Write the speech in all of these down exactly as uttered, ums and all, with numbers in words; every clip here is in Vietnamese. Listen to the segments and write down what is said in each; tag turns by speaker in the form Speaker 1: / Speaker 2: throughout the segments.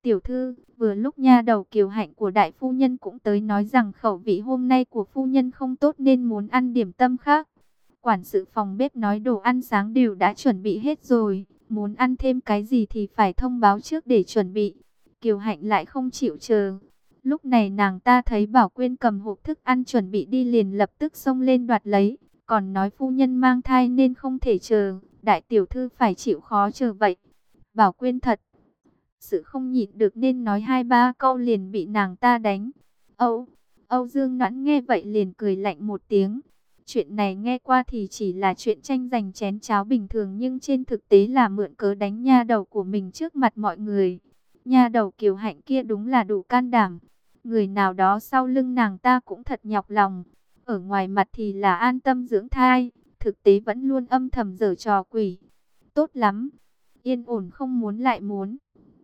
Speaker 1: Tiểu thư, vừa lúc nha đầu Kiều Hạnh của đại phu nhân cũng tới nói rằng khẩu vị hôm nay của phu nhân không tốt nên muốn ăn điểm tâm khác. Quản sự phòng bếp nói đồ ăn sáng đều đã chuẩn bị hết rồi, muốn ăn thêm cái gì thì phải thông báo trước để chuẩn bị. Kiều Hạnh lại không chịu chờ. Lúc này nàng ta thấy Bảo Quyên cầm hộp thức ăn chuẩn bị đi liền lập tức xông lên đoạt lấy, còn nói phu nhân mang thai nên không thể chờ, đại tiểu thư phải chịu khó chờ vậy. Bảo Quyên thật sự không nhịn được nên nói hai ba câu liền bị nàng ta đánh. Âu, Âu Dương Noãn nghe vậy liền cười lạnh một tiếng. Chuyện này nghe qua thì chỉ là chuyện tranh giành chén cháo bình thường, nhưng trên thực tế là mượn cớ đánh nha đầu của mình trước mặt mọi người. Nha đầu Kiều Hạnh kia đúng là đủ can đảm. Người nào đó sau lưng nàng ta cũng thật nhọc lòng. Ở ngoài mặt thì là an tâm dưỡng thai, thực tế vẫn luôn âm thầm giở trò quỷ. Tốt lắm, yên ổn không muốn lại muốn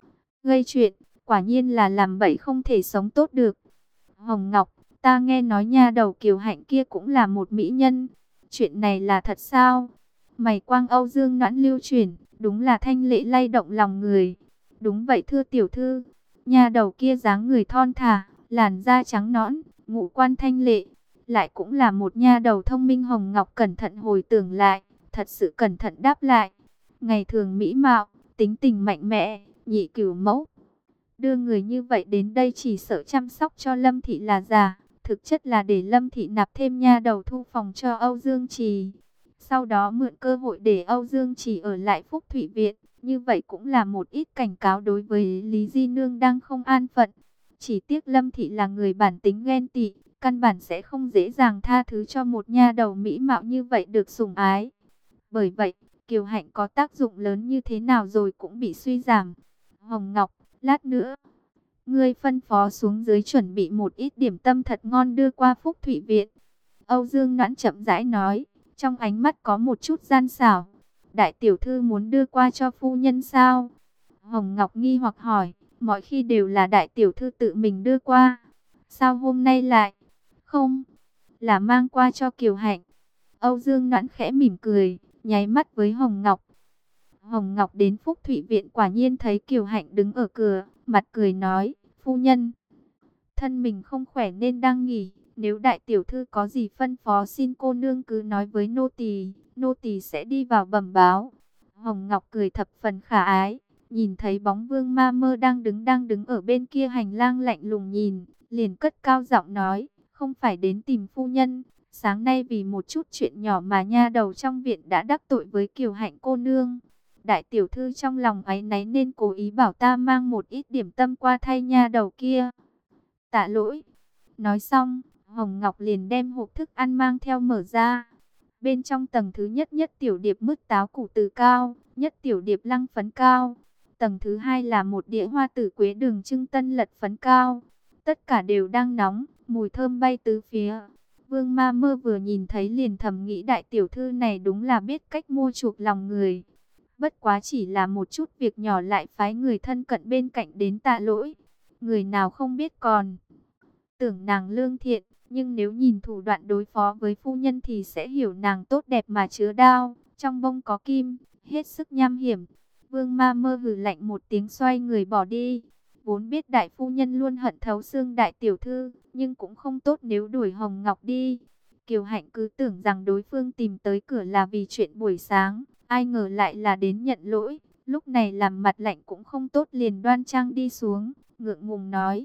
Speaker 1: gây chuyện, quả nhiên là làm bậy không thể sống tốt được. Hồng Ngọc, ta nghe nói nha đầu Kiều Hạnh kia cũng là một mỹ nhân. Chuyện này là thật sao? Mày quang Âu Dương Noãn lưu chuyển, đúng là thanh lệ lay động lòng người. Đúng vậy thưa tiểu thư, nha đầu kia dáng người thon thả, làn da trắng nõn, ngũ quan thanh lệ, lại cũng là một nha đầu thông minh. Hồng Ngọc cẩn thận hồi tưởng lại, thật sự cẩn thận đáp lại. Ngày thường mỹ mạo, tính tình mạnh mẽ, nhị cửu mẫu. Đưa người như vậy đến đây chỉ sợ chăm sóc cho Lâm Thị là giả, thực chất là để Lâm Thị nạp thêm nha đầu thu phòng cho Âu Dương Trì. Sau đó mượn cơ hội để Âu Dương Trì ở lại Phúc Thụy Viện, như vậy cũng là một ít cảnh cáo đối với Lý Di Nương đang không an phận. Chỉ tiếc Lâm Thị là người bản tính ghen tị, căn bản sẽ không dễ dàng tha thứ cho một nha đầu mỹ mạo như vậy được sủng ái. Bởi vậy, Kiều Hạnh có tác dụng lớn như thế nào rồi cũng bị suy giảm. Hồng Ngọc, lát nữa, ngươi phân phó xuống dưới chuẩn bị một ít điểm tâm thật ngon đưa qua Phúc Thụy Viện. Âu Dương Noãn chậm rãi nói, trong ánh mắt có một chút gian xảo. Đại tiểu thư muốn đưa qua cho phu nhân sao? Hồng Ngọc nghi hoặc hỏi, mọi khi đều là đại tiểu thư tự mình đưa qua. Sao hôm nay lại? Không, là mang qua cho Kiều Hạnh. Âu Dương Noãn khẽ mỉm cười, nháy mắt với Hồng Ngọc. Hồng Ngọc đến Phúc Thụy Viện quả nhiên thấy Kiều Hạnh đứng ở cửa, mặt cười nói, phu nhân, thân mình không khỏe nên đang nghỉ, nếu đại tiểu thư có gì phân phó xin cô nương cứ nói với nô tỳ, nô tỳ sẽ đi vào bẩm báo. Hồng Ngọc cười thập phần khả ái, nhìn thấy bóng Vương Ma Mơ đang đứng đang đứng ở bên kia hành lang lạnh lùng nhìn, liền cất cao giọng nói, không phải đến tìm phu nhân, sáng nay vì một chút chuyện nhỏ mà nha đầu trong viện đã đắc tội với Kiều Hạnh cô nương. Đại tiểu thư trong lòng áy náy nên cố ý bảo ta mang một ít điểm tâm qua thay nha đầu kia. Tạ lỗi. Nói xong, Hồng Ngọc liền đem hộp thức ăn mang theo mở ra. Bên trong tầng thứ nhất nhất tiểu điệp mứt táo củ từ cao, nhất tiểu điệp lăng phấn cao. Tầng thứ hai là một đĩa hoa tử quế đường trưng tân lật phấn cao. Tất cả đều đang nóng, mùi thơm bay tứ phía. Vương Ma Mơ vừa nhìn thấy liền thầm nghĩ đại tiểu thư này đúng là biết cách mua chuộc lòng người. Bất quá chỉ là một chút việc nhỏ lại phái người thân cận bên cạnh đến tạ lỗi. Người nào không biết còn tưởng nàng lương thiện, nhưng nếu nhìn thủ đoạn đối phó với phu nhân thì sẽ hiểu nàng tốt đẹp mà chứa đao, trong bông có kim, hết sức nham hiểm. Vương Ma Mơ hừ lạnh một tiếng xoay người bỏ đi. Vốn biết đại phu nhân luôn hận thấu xương đại tiểu thư, nhưng cũng không tốt nếu đuổi Hồng Ngọc đi. Kiều Hạnh cứ tưởng rằng đối phương tìm tới cửa là vì chuyện buổi sáng, ai ngờ lại là đến nhận lỗi. Lúc này làm mặt lạnh cũng không tốt liền đoan trang đi xuống, ngượng ngùng nói.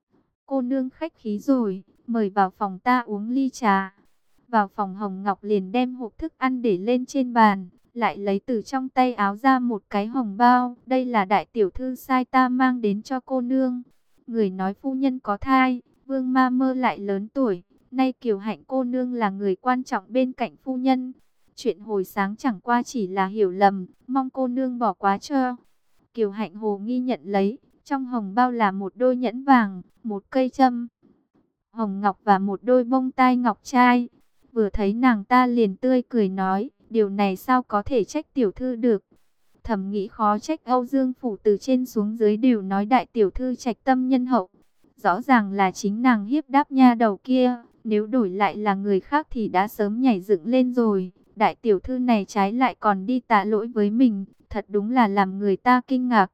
Speaker 1: Cô nương khách khí rồi, mời vào phòng ta uống ly trà. Vào phòng Hồng Ngọc liền đem hộp thức ăn để lên trên bàn, lại lấy từ trong tay áo ra một cái hồng bao. Đây là đại tiểu thư sai ta mang đến cho cô nương. Người nói phu nhân có thai, Vương Ma Mơ lại lớn tuổi. Nay Kiều Hạnh cô nương là người quan trọng bên cạnh phu nhân. Chuyện hồi sáng chẳng qua chỉ là hiểu lầm, mong cô nương bỏ qua cho. Kiều Hạnh hồ nghi nhận lấy, trong hồng bao là một đôi nhẫn vàng, một cây châm hồng ngọc và một đôi bông tai ngọc trai. Vừa thấy nàng ta liền tươi cười nói, điều này sao có thể trách tiểu thư được. Thầm nghĩ khó trách Âu Dương phủ từ trên xuống dưới đều nói đại tiểu thư trạch tâm nhân hậu. Rõ ràng là chính nàng hiếp đáp nha đầu kia, nếu đổi lại là người khác thì đã sớm nhảy dựng lên rồi. Đại tiểu thư này trái lại còn đi tạ lỗi với mình, thật đúng là làm người ta kinh ngạc.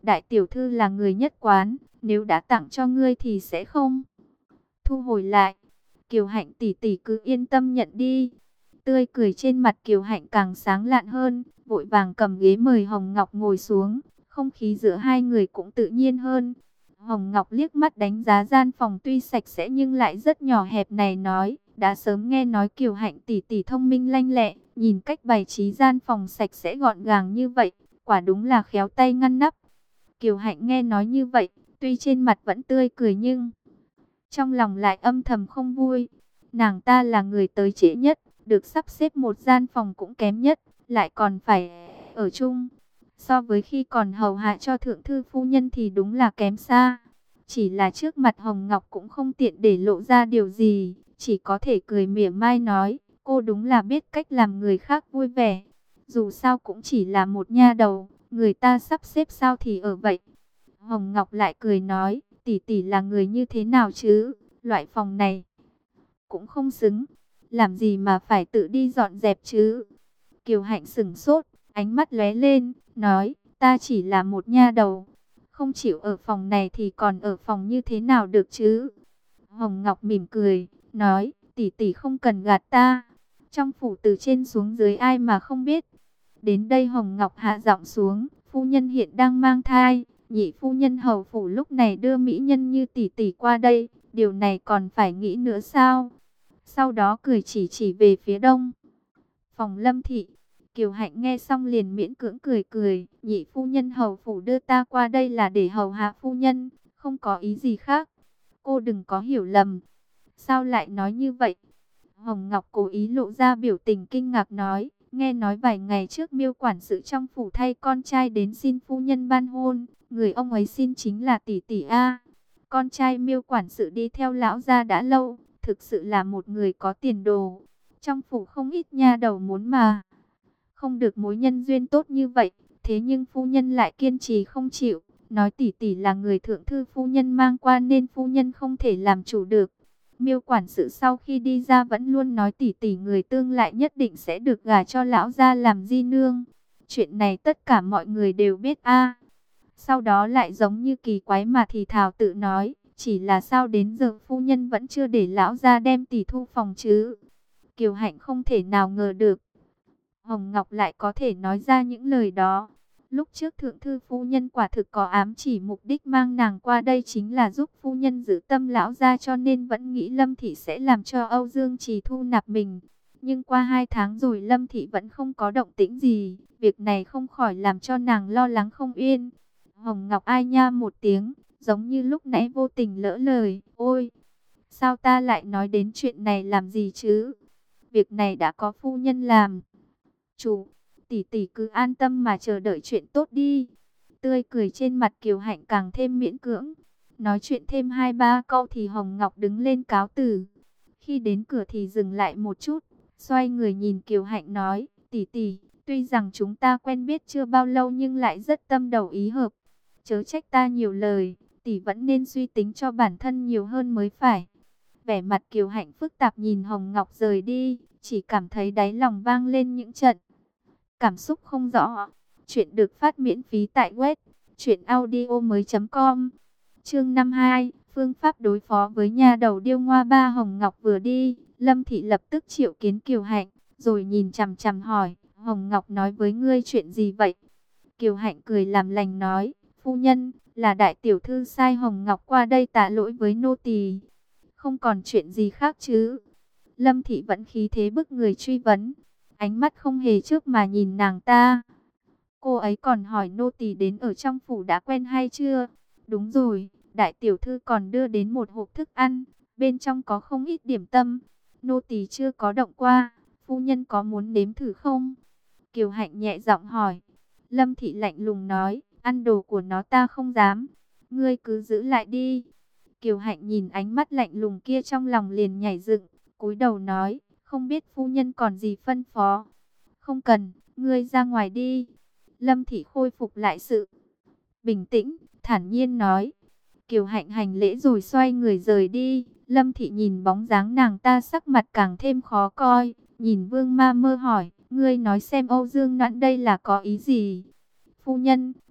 Speaker 1: đại tiểu thư là người nhất quán, nếu đã tặng cho ngươi thì sẽ không thu hồi lại. Kiều Hạnh tỷ tỷ cứ yên tâm nhận đi. Tươi cười trên mặt Kiều Hạnh càng sáng lạn hơn, vội vàng cầm ghế mời Hồng Ngọc ngồi xuống, không khí giữa hai người cũng tự nhiên hơn. Hồng Ngọc liếc mắt đánh giá gian phòng tuy sạch sẽ nhưng lại rất nhỏ hẹp này, nói, đã sớm nghe nói Kiều Hạnh tỷ tỷ thông minh lanh lẹ, nhìn cách bày trí gian phòng sạch sẽ gọn gàng như vậy, quả đúng là khéo tay ngăn nắp. Kiều Hạnh nghe nói như vậy, tuy trên mặt vẫn tươi cười nhưng trong lòng lại âm thầm không vui. Nàng ta là người tới trễ nhất, được sắp xếp một gian phòng cũng kém nhất, lại còn phải ở chung. So với khi còn hầu hạ cho thượng thư phu nhân thì đúng là kém xa. Chỉ là trước mặt Hồng Ngọc cũng không tiện để lộ ra điều gì, chỉ có thể cười mỉa mai nói, cô đúng là biết cách làm người khác vui vẻ. Dù sao cũng chỉ là một nha đầu, người ta sắp xếp sao thì ở vậy. Hồng Ngọc lại cười nói, tỷ tỷ là người như thế nào chứ, loại phòng này cũng không xứng, làm gì mà phải tự đi dọn dẹp chứ. Kiều Hạnh sững sốt, ánh mắt lóe lên, nói, ta chỉ là một nha đầu, không chịu ở phòng này thì còn ở phòng như thế nào được chứ. Hồng Ngọc mỉm cười, nói, tỷ tỷ không cần gạt ta, trong phủ từ trên xuống dưới ai mà không biết. Đến đây Hồng Ngọc hạ giọng xuống, phu nhân hiện đang mang thai, nhị phu nhân hầu phủ lúc này đưa mỹ nhân như tỷ tỷ qua đây, điều này còn phải nghĩ nữa sao? Sau đó cười chỉ chỉ về phía đông, phòng Lâm thị. Kiều Hạnh nghe xong liền miễn cưỡng cười cười, nhị phu nhân hầu phủ đưa ta qua đây là để hầu hạ phu nhân, không có ý gì khác. Cô đừng có hiểu lầm. Sao lại nói như vậy? Hồng Ngọc cố ý lộ ra biểu tình kinh ngạc nói, nghe nói vài ngày trước Miêu quản sự trong phủ thay con trai đến xin phu nhân ban hôn, người ông ấy xin chính là tỷ tỷ a. Con trai Miêu quản sự đi theo lão gia đã lâu, thực sự là một người có tiền đồ. Trong phủ không ít nha đầu muốn mà không được mối nhân duyên tốt như vậy, thế nhưng phu nhân lại kiên trì không chịu, nói tỷ tỷ là người thượng thư phu nhân mang qua nên phu nhân không thể làm chủ được. Miêu quản sự sau khi đi ra vẫn luôn nói tỷ tỷ người tương lại nhất định sẽ được gả cho lão gia làm di nương. Chuyện này tất cả mọi người đều biết a. Sau đó lại giống như kỳ quái mà thì thào tự nói, chỉ là sao đến giờ phu nhân vẫn chưa để lão gia đem tỷ thu phòng chứ. Kiều Hạnh không thể nào ngờ được Hồng Ngọc lại có thể nói ra những lời đó. Lúc trước thượng thư phu nhân quả thực có ám chỉ mục đích mang nàng qua đây chính là giúp phu nhân giữ tâm lão gia, cho nên vẫn nghĩ Lâm Thị sẽ làm cho Âu Dương Trì thu nạp mình. Nhưng qua hai tháng rồi Lâm Thị vẫn không có động tĩnh gì, việc này không khỏi làm cho nàng lo lắng không yên. Hồng Ngọc ai nha một tiếng, giống như lúc nãy vô tình lỡ lời, ôi, sao ta lại nói đến chuyện này làm gì chứ? Việc này đã có phu nhân làm chủ, tỷ tỷ cứ an tâm mà chờ đợi chuyện tốt đi. Tươi cười trên mặt Kiều Hạnh càng thêm miễn cưỡng. Nói chuyện thêm hai ba câu thì Hồng Ngọc đứng lên cáo từ. Khi đến cửa thì dừng lại một chút, xoay người nhìn Kiều Hạnh nói, tỷ tỷ, tuy rằng chúng ta quen biết chưa bao lâu nhưng lại rất tâm đầu ý hợp. Chớ trách ta nhiều lời, tỷ vẫn nên suy tính cho bản thân nhiều hơn mới phải. Vẻ mặt Kiều Hạnh phức tạp nhìn Hồng Ngọc rời đi, chỉ cảm thấy đáy lòng vang lên những trận cảm xúc không rõ. Chuyện được phát miễn phí tại web truyện audio mới chấm com. Chương năm mươi hai, phương pháp đối phó với nhà đầu điêu ngoa ba. Hồng Ngọc vừa đi, Lâm Thị lập tức triệu kiến Kiều Hạnh, rồi nhìn chằm chằm hỏi, Hồng Ngọc nói với ngươi chuyện gì vậy? Kiều Hạnh cười làm lành nói, phu nhân, là đại tiểu thư sai Hồng Ngọc qua đây tạ lỗi với nô tỳ, không còn chuyện gì khác chứ? Lâm Thị vẫn khí thế bức người truy vấn, ánh mắt không hề chớp mà nhìn nàng ta. Cô ấy còn hỏi nô tỳ đến ở trong phủ đã quen hay chưa? Đúng rồi, đại tiểu thư còn đưa đến một hộp thức ăn, bên trong có không ít điểm tâm. Nô tỳ chưa có động qua, phu nhân có muốn nếm thử không? Kiều Hạnh nhẹ giọng hỏi. Lâm Thị lạnh lùng nói, ăn đồ của nó ta không dám, ngươi cứ giữ lại đi. Kiều Hạnh nhìn ánh mắt lạnh lùng kia trong lòng liền nhảy dựng, cúi đầu nói, không biết phu nhân còn gì phân phó. Không cần, ngươi ra ngoài đi. Lâm Thị khôi phục lại sự bình tĩnh, thản nhiên nói. Kiều Hạnh hành lễ rồi xoay người rời đi. Lâm Thị nhìn bóng dáng nàng ta sắc mặt càng thêm khó coi. Nhìn Vương Ma Mơ hỏi, ngươi nói xem Âu Dương Noãn đây là có ý gì? Phu nhân,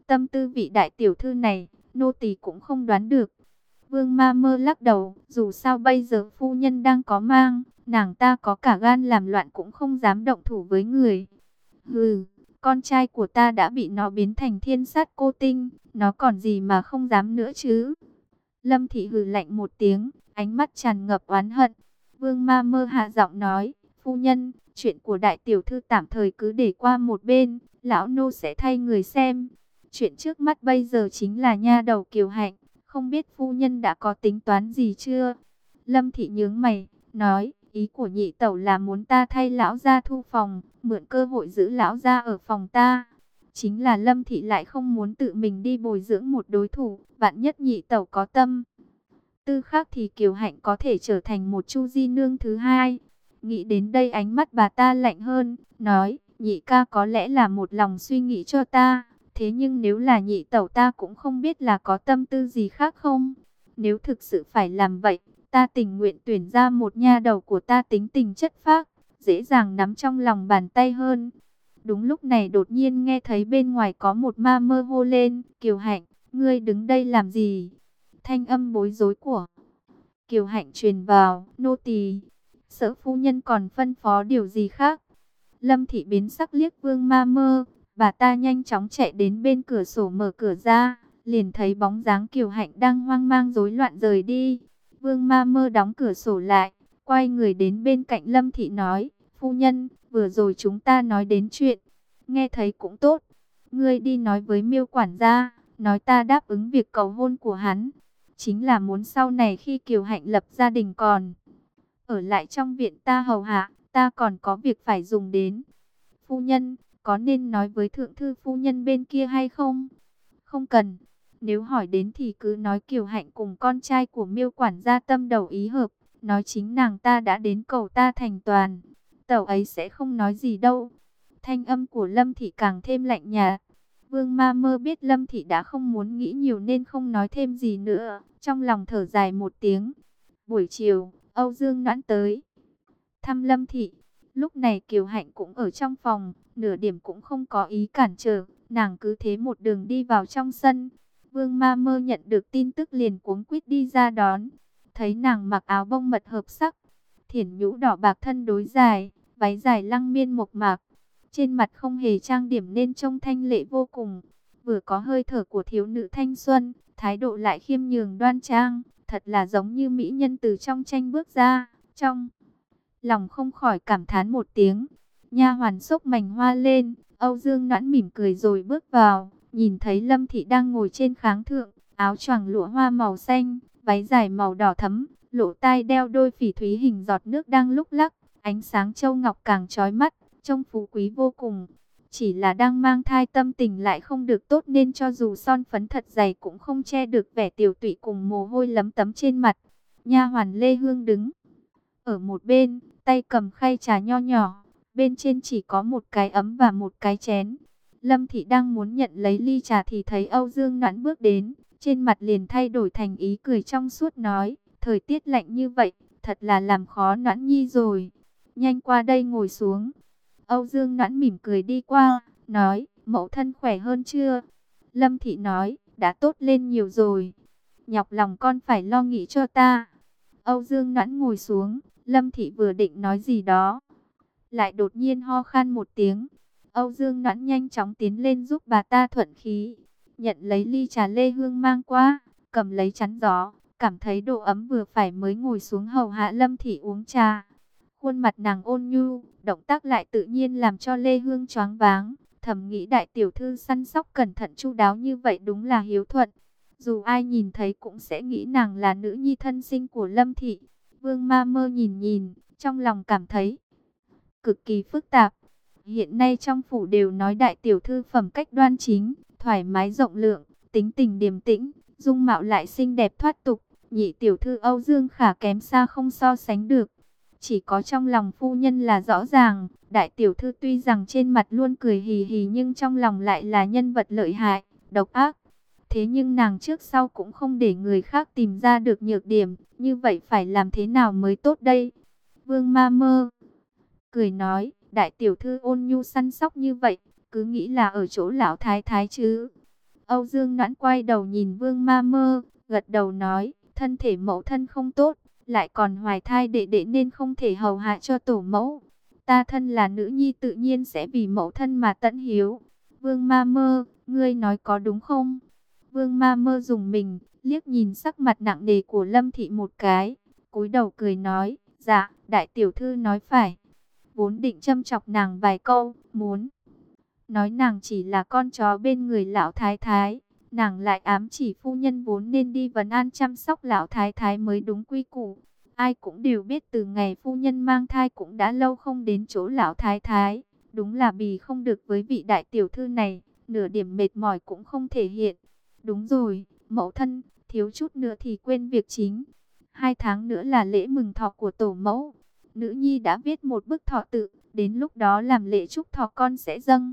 Speaker 1: tâm tư vị đại tiểu thư này, nô tỳ cũng không đoán được. Vương Ma Mơ lắc đầu, dù sao bây giờ phu nhân đang có mang, nàng ta có cả gan làm loạn cũng không dám động thủ với người. Hừ, con trai của ta đã bị nó biến thành thiên sát cô tinh, nó còn gì mà không dám nữa chứ. Lâm Thị hừ lạnh một tiếng, ánh mắt tràn ngập oán hận. Vương Ma Mơ hạ giọng nói, phu nhân, chuyện của đại tiểu thư tạm thời cứ để qua một bên, lão nô sẽ thay người xem. Chuyện trước mắt bây giờ chính là nha đầu Kiều Hạnh, không biết phu nhân đã có tính toán gì chưa? Lâm Thị nhướng mày, nói, ý của nhị tẩu là muốn ta thay lão gia thu phòng, mượn cơ hội giữ lão gia ở phòng ta. Chính là Lâm Thị lại không muốn tự mình đi bồi dưỡng một đối thủ, vạn nhất nhị tẩu có tâm tư khác thì Kiều Hạnh có thể trở thành một Chu Di Nương thứ hai. Nghĩ đến đây ánh mắt bà ta lạnh hơn, nói, nhị ca có lẽ là một lòng suy nghĩ cho ta, thế nhưng nếu là nhị tẩu ta cũng không biết là có tâm tư gì khác không. Nếu thực sự phải làm vậy, ta tình nguyện tuyển ra một nha đầu của ta tính tình chất phác, dễ dàng nắm trong lòng bàn tay hơn. Đúng lúc này đột nhiên nghe thấy bên ngoài có một ma mơ hô lên, Kiều Hạnh, ngươi đứng đây làm gì? Thanh âm bối rối của Kiều Hạnh truyền vào, nô tỳ, sợ phu nhân còn phân phó điều gì khác. Lâm Thị biến sắc liếc Vương Ma Mơ, bà ta nhanh chóng chạy đến bên cửa sổ mở cửa ra, liền thấy bóng dáng Kiều Hạnh đang hoang mang rối loạn rời đi. Vương Ma Mơ đóng cửa sổ lại, quay người đến bên cạnh Lâm Thị nói, phu nhân, vừa rồi chúng ta nói đến chuyện, nghe thấy cũng tốt. Ngươi đi nói với Miêu quản gia, nói ta đáp ứng việc cầu hôn của hắn. Chính là muốn sau này khi Kiều Hạnh lập gia đình còn ở lại trong viện ta hầu hạ, ta còn có việc phải dùng đến. Phu nhân, có nên nói với thượng thư phu nhân bên kia hay không? Không cần. Nếu hỏi đến thì cứ nói Kiều Hạnh cùng con trai của Miêu quản gia tâm đầu ý hợp, nói chính nàng ta đã đến cầu ta thành toàn. Tẩu ấy sẽ không nói gì đâu. Thanh âm của Lâm Thị càng thêm lạnh nhạt. Vương Ma Mơ biết Lâm Thị đã không muốn nghĩ nhiều nên không nói thêm gì nữa, trong lòng thở dài một tiếng. Buổi chiều, Âu Dương Noãn tới thăm Lâm Thị. Lúc này Kiều Hạnh cũng ở trong phòng, nửa điểm cũng không có ý cản trở, nàng cứ thế một đường đi vào trong sân. Vương Ma Mơ nhận được tin tức liền cuống quýt đi ra đón, thấy nàng mặc áo bông mật hợp sắc, thiển nhũ đỏ bạc thân đối dài, váy dài lăng miên mộc mạc, trên mặt không hề trang điểm nên trông thanh lệ vô cùng, vừa có hơi thở của thiếu nữ thanh xuân, thái độ lại khiêm nhường đoan trang, thật là giống như mỹ nhân từ trong tranh bước ra. Trong lòng không khỏi cảm thán một tiếng. Nha hoàn xốc mảnh hoa lên, Âu Dương Noãn mỉm cười rồi bước vào, nhìn thấy Lâm Thị đang ngồi trên kháng thượng, áo choàng lụa hoa màu xanh, váy dài màu đỏ thẫm, lỗ tai đeo đôi phỉ thúy hình giọt nước đang lúc lắc, ánh sáng châu ngọc càng chói mắt, trông phú quý vô cùng. Chỉ là đang mang thai tâm tình lại không được tốt nên cho dù son phấn thật dày cũng không che được vẻ tiểu tụy cùng mồ hôi lấm tấm trên mặt. Nha hoàn Lê Hương đứng ở một bên, tay cầm khay trà nho nhỏ, bên trên chỉ có một cái ấm và một cái chén. Lâm Thị đang muốn nhận lấy ly trà thì thấy Âu Dương Noãn bước đến, trên mặt liền thay đổi thành ý cười trong suốt nói, thời tiết lạnh như vậy, thật là làm khó Noãn Nhi rồi. Nhanh qua đây ngồi xuống. Âu Dương Noãn mỉm cười đi qua, nói, mẫu thân khỏe hơn chưa? Lâm Thị nói, đã tốt lên nhiều rồi. Nhọc lòng con phải lo nghĩ cho ta. Âu Dương Noãn ngồi xuống, Lâm Thị vừa định nói gì đó, lại đột nhiên ho khan một tiếng. Âu Dương Noãn nhanh chóng tiến lên giúp bà ta thuận khí, nhận lấy ly trà Lê Hương mang qua, cầm lấy chắn gió, cảm thấy độ ấm vừa phải mới ngồi xuống hầu hạ Lâm Thị uống trà. Khuôn mặt nàng ôn nhu, động tác lại tự nhiên làm cho Lê Hương choáng váng, thầm nghĩ đại tiểu thư săn sóc cẩn thận chu đáo như vậy đúng là hiếu thuận. Dù ai nhìn thấy cũng sẽ nghĩ nàng là nữ nhi thân sinh của Lâm Thị. Vương Ma Mơ nhìn nhìn, trong lòng cảm thấy cực kỳ phức tạp. Hiện nay trong phủ đều nói đại tiểu thư phẩm cách đoan chính, thoải mái rộng lượng, tính tình điềm tĩnh, dung mạo lại xinh đẹp thoát tục. Nhị tiểu thư Âu Dương Khả kém xa không so sánh được. Chỉ có trong lòng phu nhân là rõ ràng, đại tiểu thư tuy rằng trên mặt luôn cười hì hì nhưng trong lòng lại là nhân vật lợi hại, độc ác. Thế nhưng nàng trước sau cũng không để người khác tìm ra được nhược điểm, như vậy phải làm thế nào mới tốt đây? Vương Ma Mơ cười nói, đại tiểu thư ôn nhu săn sóc như vậy, cứ nghĩ là ở chỗ lão thái thái chứ. Âu Dương Noãn quay đầu nhìn Vương Ma Mơ, gật đầu nói, thân thể mẫu thân không tốt, lại còn hoài thai đệ đệ nên không thể hầu hạ cho tổ mẫu. Ta thân là nữ nhi tự nhiên sẽ vì mẫu thân mà tận hiếu. Vương Ma Mơ, ngươi nói có đúng không? Vương Ma Mơ dùng mình, liếc nhìn sắc mặt nặng nề của Lâm Thị một cái, cúi đầu cười nói, dạ, đại tiểu thư nói phải. Vốn định châm chọc nàng vài câu, muốn nói nàng chỉ là con chó bên người lão thái thái, nàng lại ám chỉ phu nhân vốn nên đi vấn an chăm sóc lão thái thái mới đúng quy củ. Ai cũng đều biết từ ngày phu nhân mang thai cũng đã lâu không đến chỗ lão thái thái, đúng là bì không được với vị đại tiểu thư này, nửa điểm mệt mỏi cũng không thể hiện. Đúng rồi, mẫu thân, thiếu chút nữa thì quên việc chính. Hai tháng nữa là lễ mừng thọ của tổ mẫu. Nữ nhi đã viết một bức thọ tự, đến lúc đó làm lễ chúc thọ con sẽ dâng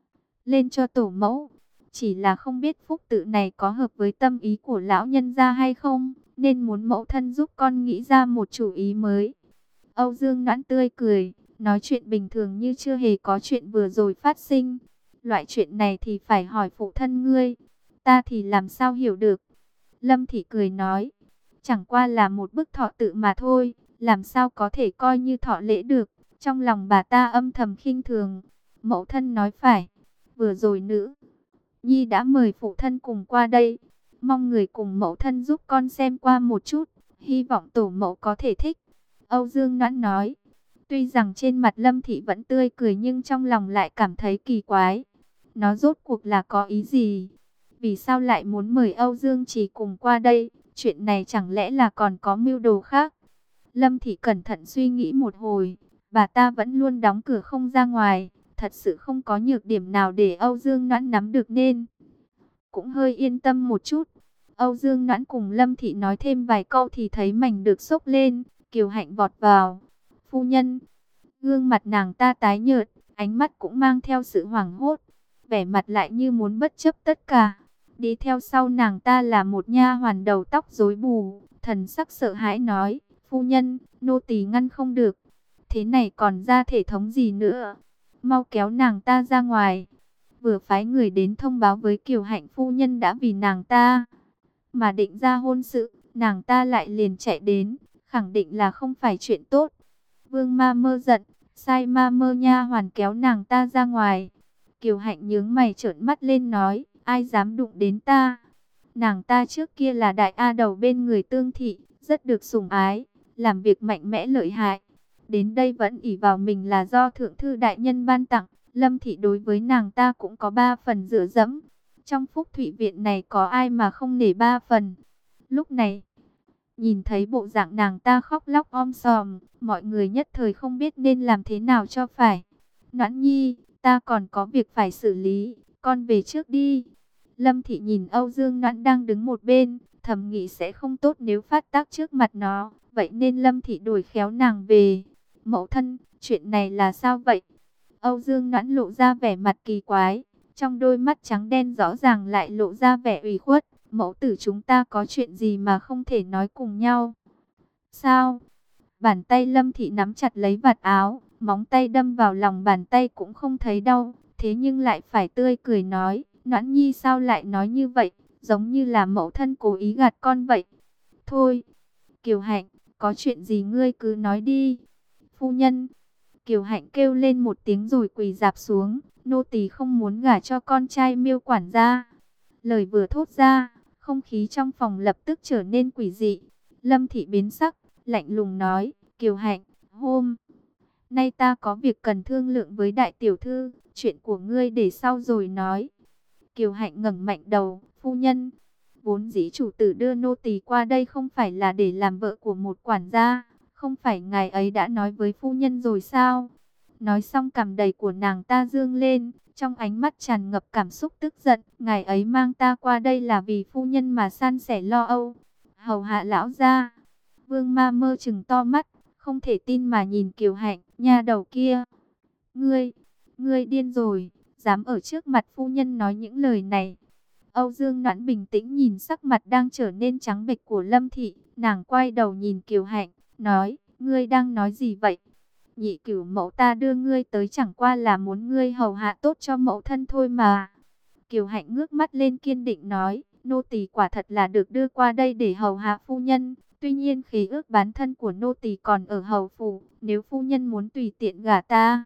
Speaker 1: lên cho tổ mẫu. Chỉ là không biết phúc tự này có hợp với tâm ý của lão nhân gia hay không, nên muốn mẫu thân giúp con nghĩ ra một chủ ý mới. Âu Dương Noãn tươi cười, nói chuyện bình thường như chưa hề có chuyện vừa rồi phát sinh. Loại chuyện này thì phải hỏi phụ thân ngươi, ta thì làm sao hiểu được. Lâm Thị cười nói, chẳng qua là một bức thọ tự mà thôi, làm sao có thể coi như thọ lễ được. Trong lòng bà ta âm thầm khinh thường. Mẫu thân nói phải, vừa rồi nữ nhi đã mời phụ thân cùng qua đây, mong người cùng mẫu thân giúp con xem qua một chút, hy vọng tổ mẫu có thể thích. Âu Dương Noãn nói, tuy rằng trên mặt Lâm Thị vẫn tươi cười nhưng trong lòng lại cảm thấy kỳ quái. Nó rốt cuộc là có ý gì? Vì sao lại muốn mời Âu Dương Trì cùng qua đây? Chuyện này chẳng lẽ là còn có mưu đồ khác? Lâm Thị cẩn thận suy nghĩ một hồi, bà ta vẫn luôn đóng cửa không ra ngoài, thật sự không có nhược điểm nào để Âu Dương Noãn nắm được nên cũng hơi yên tâm một chút. Âu Dương Noãn cùng Lâm Thị nói thêm vài câu thì thấy mảnh được xốc lên, Kiều Hạnh vọt vào. Phu nhân, gương mặt nàng ta tái nhợt, ánh mắt cũng mang theo sự hoảng hốt, vẻ mặt lại như muốn bất chấp tất cả. Đi theo sau nàng ta là một nha hoàn đầu tóc rối bù, thần sắc sợ hãi nói, phu nhân, nô tỳ ngăn không được. Thế này còn ra thể thống gì nữa? Mau kéo nàng ta ra ngoài. Vừa phái người đến thông báo với Kiều Hạnh phu nhân đã vì nàng ta mà định ra hôn sự, nàng ta lại liền chạy đến, khẳng định là không phải chuyện tốt. Vương Ma Mơ giận, sai Ma Mơ nha hoàn kéo nàng ta ra ngoài. Kiều Hạnh nhướng mày trợn mắt lên nói, ai dám đụng đến ta? Nàng ta trước kia là đại a đầu bên người Tương Thị, rất được sủng ái, làm việc mạnh mẽ lợi hại. Đến đây vẫn ỷ vào mình là do thượng thư đại nhân ban tặng. Lâm Thị đối với nàng ta cũng có ba phần dựa dẫm. Trong Phúc Thụy Viện này có ai mà không nể ba phần. Lúc này, nhìn thấy bộ dạng nàng ta khóc lóc om sòm, mọi người nhất thời không biết nên làm thế nào cho phải. Noãn nhi, ta còn có việc phải xử lý, con về trước đi. Lâm Thị nhìn Âu Dương Noãn đang đứng một bên, thầm nghĩ sẽ không tốt nếu phát tác trước mặt nó. Vậy nên Lâm Thị đuổi khéo nàng về. Mẫu thân, chuyện này là sao vậy? Âu Dương Noãn lộ ra vẻ mặt kỳ quái, trong đôi mắt trắng đen rõ ràng lại lộ ra vẻ ủy khuất. Mẫu tử chúng ta có chuyện gì mà không thể nói cùng nhau? Sao? Bàn tay Lâm Thị nắm chặt lấy vạt áo, móng tay đâm vào lòng bàn tay cũng không thấy đau, thế nhưng lại phải tươi cười nói, Noãn nhi sao lại nói như vậy, giống như là mẫu thân cố ý gạt con vậy. Thôi, Kiều Hạnh, có chuyện gì ngươi cứ nói đi. Phu nhân. Kiều Hạnh kêu lên một tiếng rồi quỳ rạp xuống, nô tỳ không muốn gả cho con trai Miêu quản gia. Lời vừa thốt ra, không khí trong phòng lập tức trở nên quỷ dị. Lâm Thị biến sắc, lạnh lùng nói, Kiều Hạnh, hôm nay ta có việc cần thương lượng với đại tiểu thư, chuyện của ngươi để sau rồi nói. Kiều Hạnh ngẩng mạnh đầu, phu nhân, vốn dĩ chủ tử đưa nô tỳ qua đây không phải là để làm vợ của một quản gia. Không phải ngài ấy đã nói với phu nhân rồi sao? Nói xong cằm đầy của nàng ta dương lên, trong ánh mắt tràn ngập cảm xúc tức giận. Ngài ấy mang ta qua đây là vì phu nhân mà san sẻ lo âu, hầu hạ lão gia. Vương Ma Mơ trừng to mắt, không thể tin mà nhìn Kiều Hạnh, nha đầu kia. Ngươi, ngươi điên rồi, dám ở trước mặt phu nhân nói những lời này. Âu Dương Noãn bình tĩnh nhìn sắc mặt đang trở nên trắng bệch của Lâm Thị, nàng quay đầu nhìn Kiều Hạnh, nói, ngươi đang nói gì vậy? Nhị cửu mẫu ta đưa ngươi tới chẳng qua là muốn ngươi hầu hạ tốt cho mẫu thân thôi mà. Kiều Hạnh ngước mắt lên kiên định nói, nô tỳ quả thật là được đưa qua đây để hầu hạ phu nhân. Tuy nhiên khế ước bán thân của nô tỳ còn ở hầu phủ, nếu phu nhân muốn tùy tiện gả ta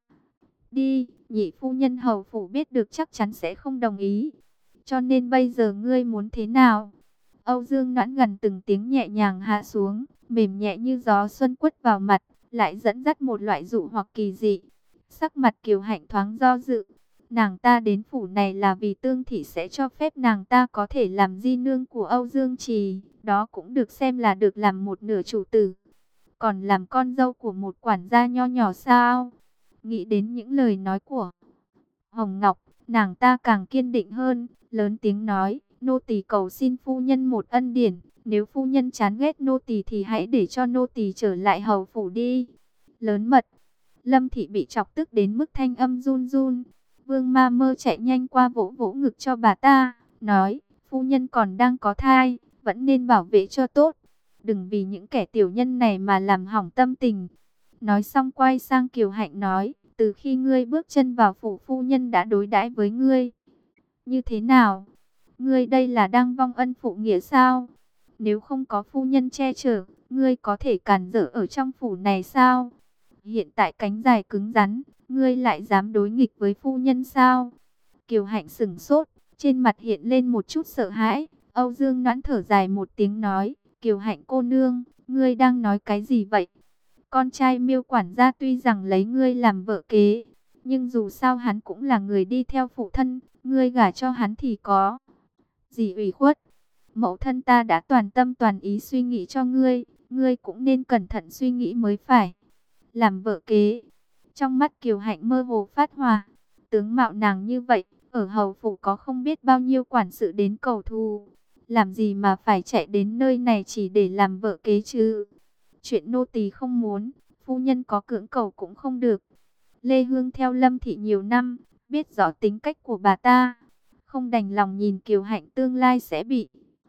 Speaker 1: đi, nhị phu nhân hầu phủ biết được chắc chắn sẽ không đồng ý. Cho nên bây giờ ngươi muốn thế nào? Âu Dương Noãn gần từng tiếng nhẹ nhàng hạ xuống, mềm nhẹ như gió xuân quất vào mặt, lại dẫn dắt một loại dụ hoặc kỳ dị. Sắc mặt Kiều Hạnh thoáng do dự. Nàng ta đến phủ này là vì Tương thị sẽ cho phép nàng ta có thể làm di nương của Âu Dương Trì, đó cũng được xem là được làm một nửa chủ tử. Còn làm con dâu của một quản gia nho nhỏ sao? Nghĩ đến những lời nói của Hồng Ngọc, nàng ta càng kiên định hơn, lớn tiếng nói, nô tỳ cầu xin phu nhân một ân điển, nếu phu nhân chán ghét nô tỳ thì hãy để cho nô tỳ trở lại hầu phủ đi. Lớn mật. Lâm Thị bị chọc tức đến mức thanh âm run run. Vương Ma Mơ chạy nhanh qua vỗ vỗ ngực cho bà ta, nói, phu nhân còn đang có thai, vẫn nên bảo vệ cho tốt. Đừng vì những kẻ tiểu nhân này mà làm hỏng tâm tình. Nói xong quay sang Kiều Hạnh nói, từ khi ngươi bước chân vào phủ phu nhân đã đối đãi với ngươi như thế nào? Ngươi đây là đang vong ân phụ nghĩa sao? Nếu không có phu nhân che chở, ngươi có thể cản trở ở trong phủ này sao? Hiện tại cánh dài cứng rắn, ngươi lại dám đối nghịch với phu nhân sao? Kiều Hạnh sững sốt, trên mặt hiện lên một chút sợ hãi. Âu Dương Noãn thở dài một tiếng nói, Kiều Hạnh cô nương, ngươi đang nói cái gì vậy? Con trai Miêu quản gia tuy rằng lấy ngươi làm vợ kế, nhưng dù sao hắn cũng là người đi theo phụ thân, ngươi gả cho hắn thì có gì ủy khuất. Mẫu thân ta đã toàn tâm toàn ý suy nghĩ cho ngươi, ngươi cũng nên cẩn thận suy nghĩ mới phải. Làm vợ kế. Trong mắt Kiều Hạnh mơ hồ phát hỏa. Tướng mạo nàng như vậy, ở hầu phủ có không biết bao nhiêu quản sự đến cầu thù. Làm gì mà phải chạy đến nơi này chỉ để làm vợ kế chứ? Chuyện nô tỳ không muốn, phu nhân có cưỡng cầu cũng không được. Lê Hương theo Lâm Thị nhiều năm, biết rõ tính cách của bà ta. Không đành lòng nhìn Kiều Hạnh tương lai sẽ bị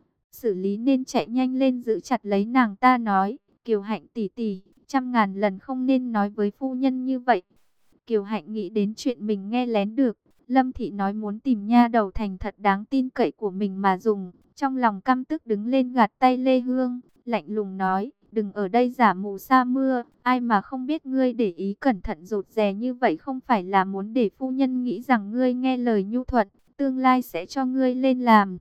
Speaker 1: xử lý nên chạy nhanh lên giữ chặt lấy nàng ta nói, Kiều Hạnh tỷ tỷ, trăm ngàn lần không nên nói với phu nhân như vậy. Kiều Hạnh nghĩ đến chuyện mình nghe lén được, Lâm Thị nói muốn tìm nha đầu thành thật đáng tin cậy của mình mà dùng, trong lòng căm tức đứng lên gạt tay Lê Hương, lạnh lùng nói, đừng ở đây giả mù sa mưa, ai mà không biết ngươi để ý cẩn thận rụt rè như vậy không phải là muốn để phu nhân nghĩ rằng ngươi nghe lời nhu thuận, tương lai sẽ cho ngươi lên làm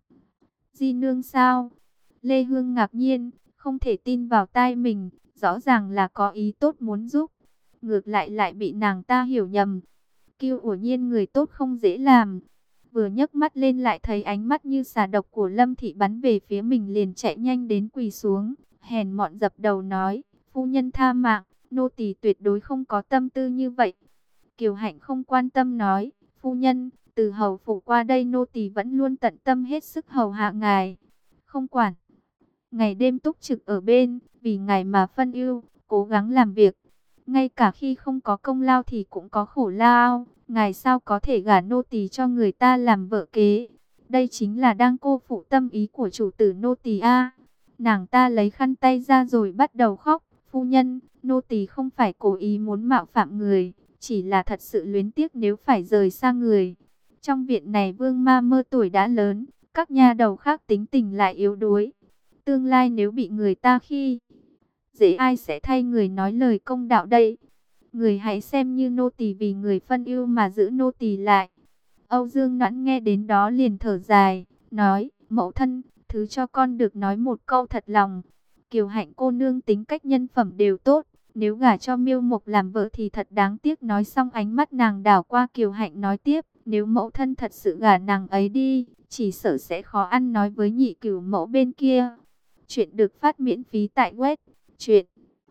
Speaker 1: di nương sao? Lê Hương ngạc nhiên, không thể tin vào tai mình, rõ ràng là có ý tốt muốn giúp, ngược lại lại bị nàng ta hiểu nhầm. Kiêu Uổng Nhiên người tốt không dễ làm. Vừa nhấc mắt lên lại thấy ánh mắt như xà độc của Lâm Thị bắn về phía mình, liền chạy nhanh đến quỳ xuống, hèn mọn dập đầu nói, phu nhân tha mạng, nô tỳ tuyệt đối không có tâm tư như vậy. Kiều Hạnh không quan tâm nói, phu nhân, từ hầu phủ qua đây nô tỳ vẫn luôn tận tâm hết sức hầu hạ ngài, không quản ngày đêm túc trực ở bên, vì ngài mà phân ưu, cố gắng làm việc. Ngay cả khi không có công lao thì cũng có khổ lao, ngài sao có thể gả nô tỳ cho người ta làm vợ kế? Đây chính là đang cô phụ tâm ý của chủ tử nô tỳ a. Nàng ta lấy khăn tay ra rồi bắt đầu khóc, phu nhân, nô tỳ không phải cố ý muốn mạo phạm người, chỉ là thật sự luyến tiếc nếu phải rời xa người. Trong viện này Vương Ma Mơ tuổi đã lớn, các nha đầu khác tính tình lại yếu đuối. Tương lai nếu bị người ta khi dễ, ai sẽ thay người nói lời công đạo đây? Người hãy xem như nô tỳ vì người phân ưu mà giữ nô tỳ lại. Âu Dương Noãn nghe đến đó liền thở dài, nói, mẫu thân, thứ cho con được nói một câu thật lòng. Kiều Hạnh cô nương tính cách nhân phẩm đều tốt, nếu gả cho Miêu Mộc làm vợ thì thật đáng tiếc. Nói xong ánh mắt nàng đảo qua Kiều Hạnh nói tiếp, nếu mẫu thân thật sự gả nàng ấy đi, chỉ sợ sẽ khó ăn nói với nhị cửu mẫu bên kia. Chuyện được phát miễn phí tại web truyện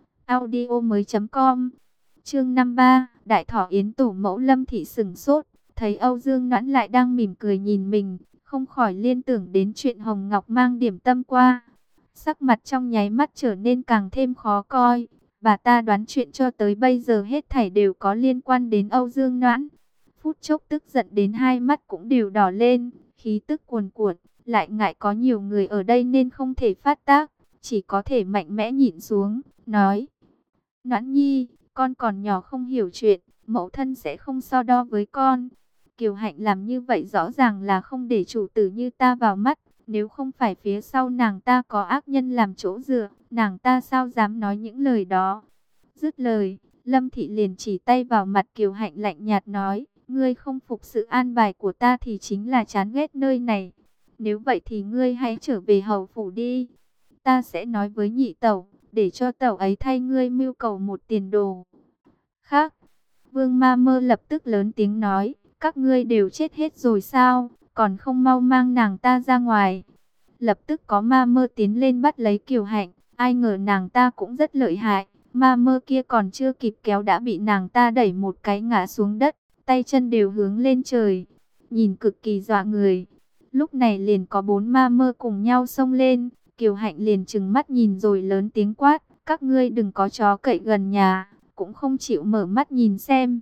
Speaker 1: audio mới chấm com. Chương năm mươi ba, Đại Thọ Yến tổ mẫu. Lâm Thị sững sốt, thấy Âu Dương Noãn lại đang mỉm cười nhìn mình, không khỏi liên tưởng đến chuyện Hồng Ngọc mang điểm tâm qua. Sắc mặt trong nháy mắt trở nên càng thêm khó coi. Bà ta đoán chuyện cho tới bây giờ hết thảy đều có liên quan đến Âu Dương Noãn. Phút chốc tức giận đến hai mắt cũng đều đỏ lên, khí tức cuồn cuộn, lại ngại có nhiều người ở đây nên không thể phát tác, chỉ có thể mạnh mẽ nhịn xuống, nói, Noãn nhi, con còn nhỏ không hiểu chuyện, mẫu thân sẽ không so đo với con. Kiều Hạnh làm như vậy rõ ràng là không để chủ tử như ta vào mắt. Nếu không phải phía sau nàng ta có ác nhân làm chỗ dựa, nàng ta sao dám nói những lời đó. Dứt lời, Lâm Thị liền chỉ tay vào mặt Kiều Hạnh lạnh nhạt nói, ngươi không phục sự an bài của ta thì chính là chán ghét nơi này. Nếu vậy thì ngươi hãy trở về hầu phủ đi. Ta sẽ nói với nhị tẩu, để cho tẩu ấy thay ngươi mưu cầu một tiền đồ khác. Vương Ma Mơ lập tức lớn tiếng nói, các ngươi đều chết hết rồi sao, còn không mau mang nàng ta ra ngoài. Lập tức có Ma Mơ tiến lên bắt lấy Kiều Hạnh, ai ngờ nàng ta cũng rất lợi hại. Ma Mơ kia còn chưa kịp kéo đã bị nàng ta đẩy một cái ngã xuống đất, tay chân đều hướng lên trời, nhìn cực kỳ dọa người. Lúc này liền có bốn Ma Mơ cùng nhau xông lên, Kiều Hạnh liền trừng mắt nhìn rồi lớn tiếng quát, các ngươi đừng có chó cậy gần nhà, cũng không chịu mở mắt nhìn xem.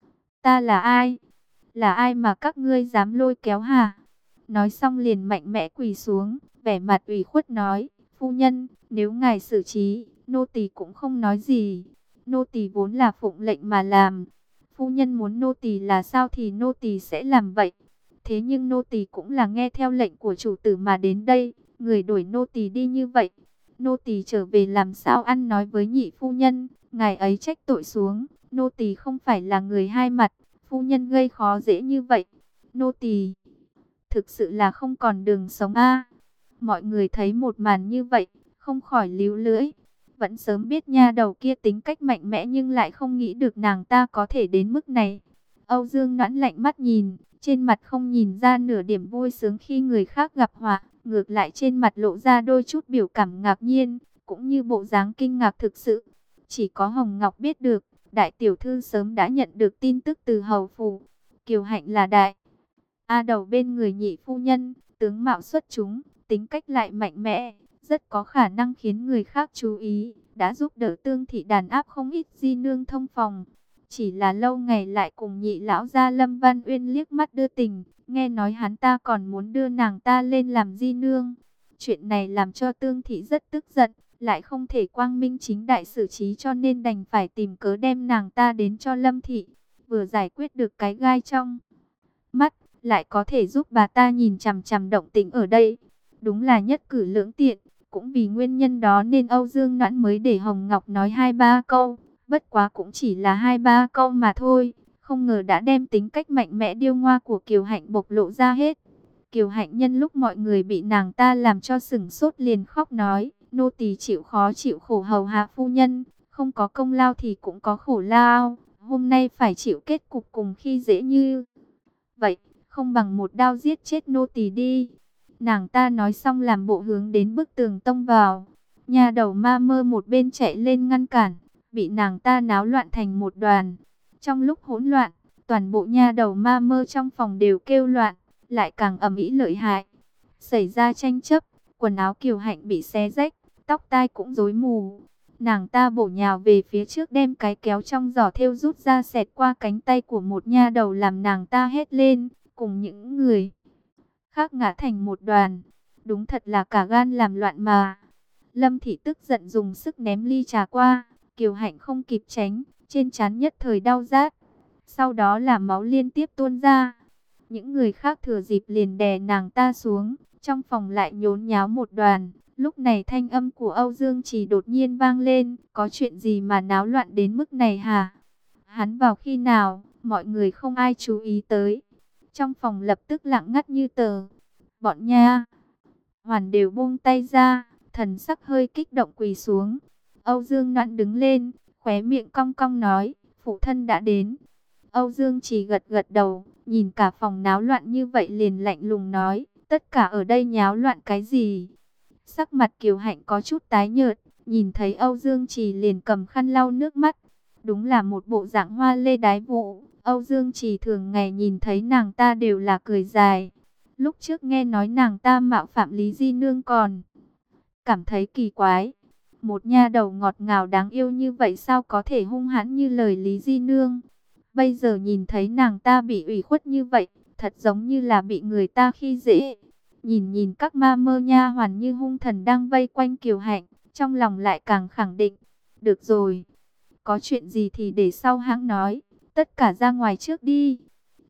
Speaker 1: Ta là ai? Là ai mà các ngươi dám lôi kéo hả? Nói xong liền mạnh mẽ quỳ xuống, vẻ mặt ủy khuất nói, phu nhân, nếu ngài xử trí, nô tỳ cũng không nói gì. Nô tỳ vốn là phụng lệnh mà làm. Phu nhân muốn nô tỳ là sao thì nô tỳ sẽ làm vậy. Thế nhưng nô tỳ cũng là nghe theo lệnh của chủ tử mà đến đây, người đuổi nô tỳ đi như vậy. Nô tỳ trở về làm sao ăn nói với nhị phu nhân, ngài ấy trách tội xuống, nô tỳ không phải là người hai mặt, phu nhân gây khó dễ như vậy. Nô tỳ thực sự là không còn đường sống a. Mọi người thấy một màn như vậy, không khỏi líu lưỡi. Vẫn sớm biết nha đầu kia tính cách mạnh mẽ nhưng lại không nghĩ được nàng ta có thể đến mức này. Âu Dương Noãn lạnh mắt nhìn, trên mặt không nhìn ra nửa điểm vui sướng khi người khác gặp họa, ngược lại trên mặt lộ ra đôi chút biểu cảm ngạc nhiên, cũng như bộ dáng kinh ngạc thực sự. Chỉ có Hồng Ngọc biết được, đại tiểu thư sớm đã nhận được tin tức từ hầu phủ. Kiều Hạnh là đại A đầu bên người nhị phu nhân, tướng mạo xuất chúng, tính cách lại mạnh mẽ, rất có khả năng khiến người khác chú ý, đã giúp đỡ Tương Thị đàn áp không ít di nương thông phòng. Chỉ là lâu ngày lại cùng nhị lão gia Lâm Văn Uyên liếc mắt đưa tình, nghe nói hắn ta còn muốn đưa nàng ta lên làm di nương. Chuyện này làm cho Tương Thị rất tức giận, lại không thể quang minh chính đại xử trí cho nên đành phải tìm cớ đem nàng ta đến cho Lâm Thị. Vừa giải quyết được cái gai trong mắt, lại có thể giúp bà ta nhìn chằm chằm động tĩnh ở đây. Đúng là nhất cử lưỡng tiện, cũng vì nguyên nhân đó nên Âu Dương Noãn mới để Hồng Ngọc nói hai ba câu. Bất quá cũng chỉ là hai ba câu mà thôi, không ngờ đã đem tính cách mạnh mẽ điêu ngoa của Kiều Hạnh bộc lộ ra hết. Kiều Hạnh nhân lúc mọi người bị nàng ta làm cho sửng sốt liền khóc nói, nô tỳ chịu khó chịu khổ hầu hạ phu nhân, không có công lao thì cũng có khổ lao, hôm nay phải chịu kết cục cùng khi dễ như vậy, không bằng một đao giết chết nô tỳ đi. Nàng ta nói xong làm bộ hướng đến bức tường tông vào. Nhà đầu Ma Mơ một bên chạy lên ngăn cản, bị nàng ta náo loạn thành một đoàn. Trong lúc hỗn loạn, toàn bộ nha đầu Ma Mơ trong phòng đều kêu loạn, lại càng ầm ĩ lợi hại. Xảy ra tranh chấp, quần áo Kiều Hạnh bị xé rách, tóc tai cũng rối mù. Nàng ta bổ nhào về phía trước đem cái kéo trong giỏ thêu rút ra xẹt qua cánh tay của một nha đầu làm nàng ta hét lên, cùng những người khác ngã thành một đoàn. Đúng thật là cả gan làm loạn mà. Lâm Thị tức giận dùng sức ném ly trà qua, Kiều Hạnh không kịp tránh, trên trán nhất thời đau rát. Sau đó là máu liên tiếp tuôn ra. Những người khác thừa dịp liền đè nàng ta xuống, trong phòng lại nhốn nháo một đoàn. Lúc này thanh âm của Âu Dương Trì đột nhiên vang lên, có chuyện gì mà náo loạn đến mức này hả? Hắn vào khi nào, mọi người không ai chú ý tới. Trong phòng lập tức lặng ngắt như tờ. Bọn nha hoàn đều buông tay ra, thần sắc hơi kích động quỳ xuống. Âu Dương Noãn đứng lên, khóe miệng cong cong nói, phụ thân đã đến. Âu Dương Trì gật gật đầu, nhìn cả phòng náo loạn như vậy liền lạnh lùng nói, tất cả ở đây nháo loạn cái gì? Sắc mặt Kiều Hạnh có chút tái nhợt, nhìn thấy Âu Dương Trì liền cầm khăn lau nước mắt. Đúng là một bộ dạng hoa lê đái vũ. Âu Dương Trì thường ngày nhìn thấy nàng ta đều là cười dài. Lúc trước nghe nói nàng ta mạo phạm Lý Di Nương còn cảm thấy kỳ quái. Một nha đầu ngọt ngào đáng yêu như vậy sao có thể hung hãn như lời Lý Di Nương. Bây giờ nhìn thấy nàng ta bị ủy khuất như vậy, thật giống như là bị người ta khi dễ. Nhìn nhìn các ma mơ nha hoàn như hung thần đang vây quanh Kiều Hạnh, trong lòng lại càng khẳng định. Được rồi, có chuyện gì thì để sau hãng nói, tất cả ra ngoài trước đi.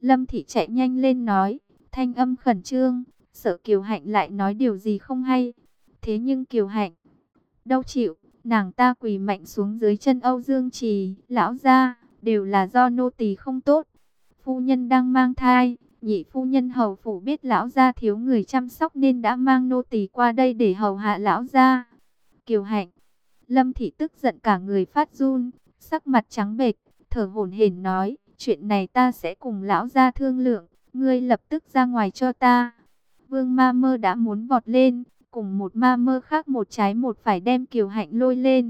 Speaker 1: Lâm Thị chạy nhanh lên nói, thanh âm khẩn trương, sợ Kiều Hạnh lại nói điều gì không hay. Thế nhưng Kiều Hạnh đâu chịu, nàng ta quỳ mạnh xuống dưới chân Âu Dương Trì, lão gia, đều là do nô tỳ không tốt. Phu nhân đang mang thai, nhị phu nhân hầu phủ biết lão gia thiếu người chăm sóc nên đã mang nô tỳ qua đây để hầu hạ lão gia. Kiều Hạnh, Lâm Thị tức giận cả người phát run, sắc mặt trắng bệch, thở hổn hển nói, chuyện này ta sẽ cùng lão gia thương lượng, ngươi lập tức ra ngoài cho ta. Vương Ma Mơ đã muốn vọt lên, cùng một ma mơ khác một trái một phải đem Kiều Hạnh lôi lên,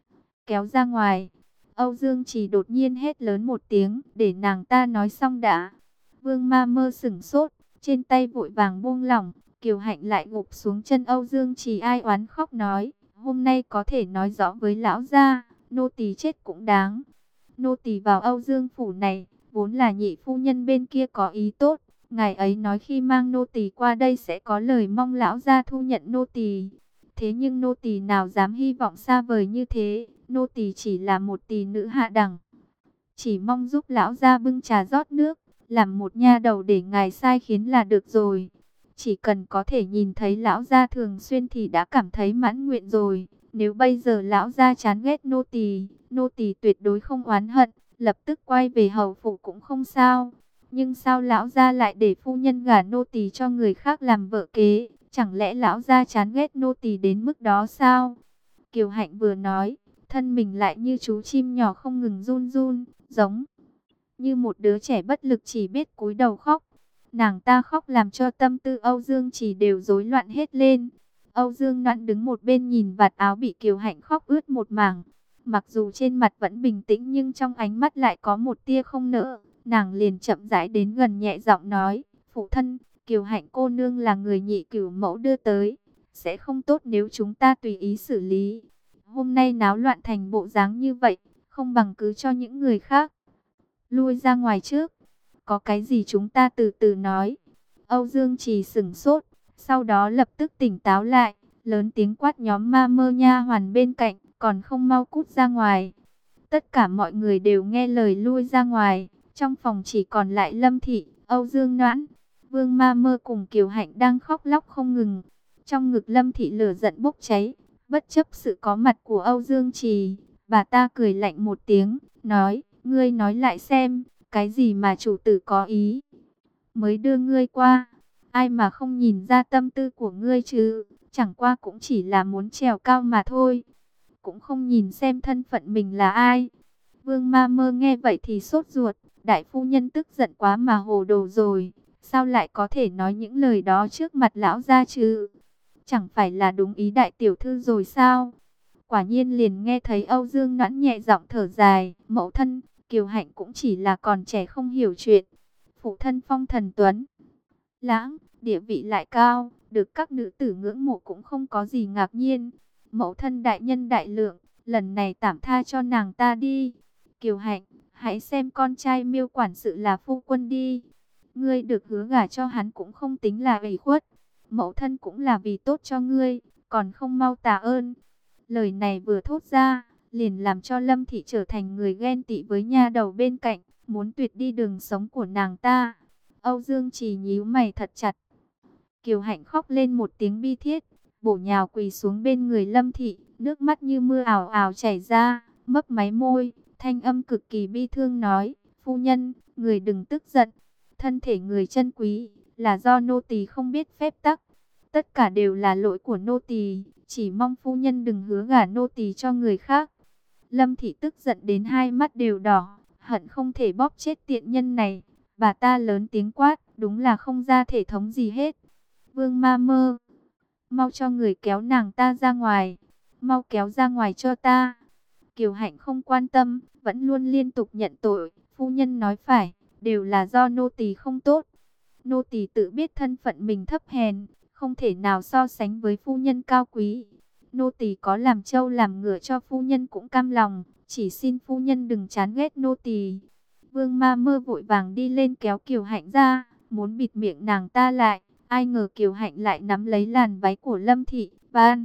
Speaker 1: kéo ra ngoài. Âu Dương Trì đột nhiên hét lớn một tiếng, để nàng ta nói xong đã. Vương Ma Mơ sửng sốt, trên tay vội vàng buông lỏng, Kiều Hạnh lại gục xuống chân Âu Dương Trì ai oán khóc nói, hôm nay có thể nói rõ với lão gia, nô tỳ chết cũng đáng. Nô tỳ vào Âu Dương phủ này, vốn là nhị phu nhân bên kia có ý tốt, ngài ấy nói khi mang nô tỳ qua đây sẽ có lời mong lão gia thu nhận nô tỳ. Thế nhưng nô tỳ nào dám hy vọng xa vời như thế, nô tỳ chỉ là một tỳ nữ hạ đẳng, chỉ mong giúp lão gia bưng trà rót nước, làm một nha đầu để ngài sai khiến là được rồi. Chỉ cần có thể nhìn thấy lão gia thường xuyên thì đã cảm thấy mãn nguyện rồi. Nếu bây giờ lão gia chán ghét nô tỳ, nô tỳ tuyệt đối không oán hận, lập tức quay về hầu phủ cũng không sao. Nhưng sao lão gia lại để phu nhân gả nô tỳ cho người khác làm vợ kế? Chẳng lẽ lão gia chán ghét nô tỳ đến mức đó sao? Kiều Hạnh vừa nói, thân mình lại như chú chim nhỏ không ngừng run run, giống như một đứa trẻ bất lực chỉ biết cúi đầu khóc. Nàng ta khóc làm cho tâm tư Âu Dương Trì đều rối loạn hết lên. Âu Dương Noãn đứng một bên nhìn vạt áo bị Kiều Hạnh khóc ướt một mảng. Mặc dù trên mặt vẫn bình tĩnh nhưng trong ánh mắt lại có một tia không nỡ. Nàng liền chậm rãi đến gần nhẹ giọng nói, phụ thân, Kiều Hạnh cô nương là người nhị cửu mẫu đưa tới, sẽ không tốt nếu chúng ta tùy ý xử lý. Hôm nay náo loạn thành bộ dáng như vậy, không bằng cứ cho những người khác lui ra ngoài trước. Có cái gì chúng ta từ từ nói. Âu Dương Trì sửng sốt, sau đó lập tức tỉnh táo lại, lớn tiếng quát nhóm ma mơ nha hoàn bên cạnh, còn không mau cút ra ngoài. Tất cả mọi người đều nghe lời lui ra ngoài, trong phòng chỉ còn lại Lâm Thị, Âu Dương Noãn, Vương Ma Mơ cùng Kiều Hạnh đang khóc lóc không ngừng. Trong ngực Lâm Thị lửa giận bốc cháy, bất chấp sự có mặt của Âu Dương Trì, bà ta cười lạnh một tiếng, nói, ngươi nói lại xem, cái gì mà chủ tử có ý mới đưa ngươi qua, ai mà không nhìn ra tâm tư của ngươi chứ, chẳng qua cũng chỉ là muốn trèo cao mà thôi, cũng không nhìn xem thân phận mình là ai. Vương Ma Mơ nghe vậy thì sốt ruột, đại phu nhân tức giận quá mà hồ đồ rồi, sao lại có thể nói những lời đó trước mặt lão gia chứ, chẳng phải là đúng ý đại tiểu thư rồi sao? Quả nhiên liền nghe thấy Âu Dương Noãn nhẹ giọng thở dài, mẫu thân, Kiều Hạnh cũng chỉ là còn trẻ không hiểu chuyện. Phụ thân phong thần tuấn lãng, địa vị lại cao, được các nữ tử ngưỡng mộ cũng không có gì ngạc nhiên. Mẫu thân đại nhân đại lượng, lần này tạm tha cho nàng ta đi. Kiều Hạnh, hãy xem con trai Miêu quản sự là phu quân đi. Ngươi được hứa gả cho hắn cũng không tính là ủy khuất. Mẫu thân cũng là vì tốt cho ngươi, còn không mau tạ ơn. Lời này vừa thốt ra, liền làm cho Lâm Thị trở thành người ghen tị với nha đầu bên cạnh, muốn tuyệt đi đường sống của nàng ta. Âu Dương Trì nhíu mày thật chặt. Kiều Hạnh khóc lên một tiếng bi thiết, bổ nhào quỳ xuống bên người Lâm Thị, nước mắt như mưa ào ào chảy ra, mấp máy môi, thanh âm cực kỳ bi thương nói, phu nhân, người đừng tức giận, thân thể người chân quý, là do nô tỳ không biết phép tắc, tất cả đều là lỗi của nô tỳ, chỉ mong phu nhân đừng hứa gả nô tỳ cho người khác. Lâm Thị tức giận đến hai mắt đều đỏ, hận không thể bóp chết tiện nhân này. Bà ta lớn tiếng quát, đúng là không ra thể thống gì hết. Vương Ma Mơ, mau cho người kéo nàng ta ra ngoài, mau kéo ra ngoài cho ta. Kiều Hạnh không quan tâm, vẫn luôn liên tục nhận tội, phu nhân nói phải, đều là do nô tỳ không tốt. Nô tỳ tự biết thân phận mình thấp hèn, không thể nào so sánh với phu nhân cao quý. Nô tỳ có làm trâu làm ngựa cho phu nhân cũng cam lòng, chỉ xin phu nhân đừng chán ghét nô tỳ. Vương Ma Mơ vội vàng đi lên kéo Kiều Hạnh ra, muốn bịt miệng nàng ta lại. Ai ngờ Kiều Hạnh lại nắm lấy làn váy của Lâm Thị, van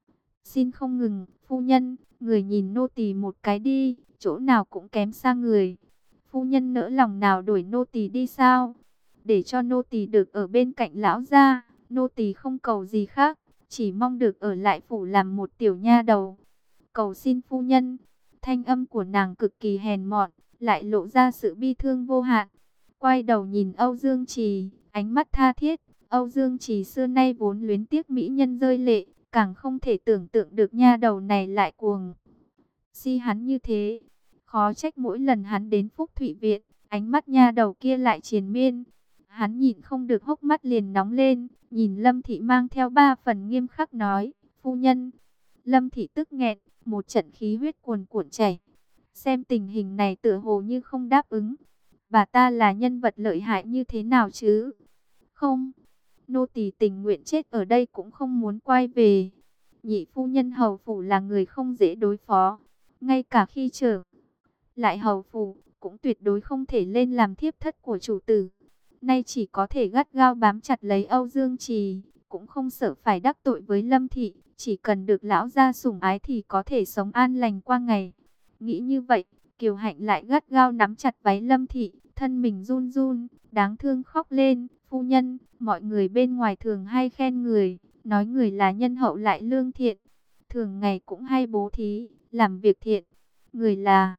Speaker 1: xin không ngừng, phu nhân, người nhìn nô tỳ một cái đi, chỗ nào cũng kém xa người. phu nhân nỡ lòng nào đuổi nô tỳ đi sao? Để cho nô tỳ được ở bên cạnh lão gia, nô tỳ không cầu gì khác, chỉ mong được ở lại phủ làm một tiểu nha đầu. Cầu xin phu nhân. Thanh âm của nàng cực kỳ hèn mọn, lại lộ ra sự bi thương vô hạn. Quay đầu nhìn Âu Dương Trì, ánh mắt tha thiết. Âu Dương Trì xưa nay vốn luyến tiếc mỹ nhân rơi lệ, càng không thể tưởng tượng được nha đầu này lại cuồng si hắn như thế. Khó trách mỗi lần hắn đến Phúc Thụy Viện, ánh mắt nha đầu kia lại triền miên. Hắn nhịn không được hốc mắt liền nóng lên, nhìn Lâm Thị mang theo ba phần nghiêm khắc nói, phu nhân. Lâm Thị tức nghẹn, một trận khí huyết cuồn cuộn chảy. Xem tình hình này tựa hồ như không đáp ứng. Bà ta là nhân vật lợi hại như thế nào chứ? Không, nô tỳ tình nguyện chết ở đây cũng không muốn quay về. Nhị phu nhân hầu phủ là người không dễ đối phó. Ngay cả khi trở lại hầu phủ, cũng tuyệt đối không thể lên làm thiếp thất của chủ tử. Nay chỉ có thể gắt gao bám chặt lấy Âu Dương Trì, cũng không sợ phải đắc tội với Lâm Thị. Chỉ cần được lão gia sủng ái thì có thể sống an lành qua ngày. Nghĩ như vậy, Kiều Hạnh lại gắt gao nắm chặt váy Lâm Thị, thân mình run run, đáng thương khóc lên. Phu nhân, mọi người bên ngoài thường hay khen người, nói người là nhân hậu lại lương thiện. Thường ngày cũng hay bố thí, làm việc thiện. Người là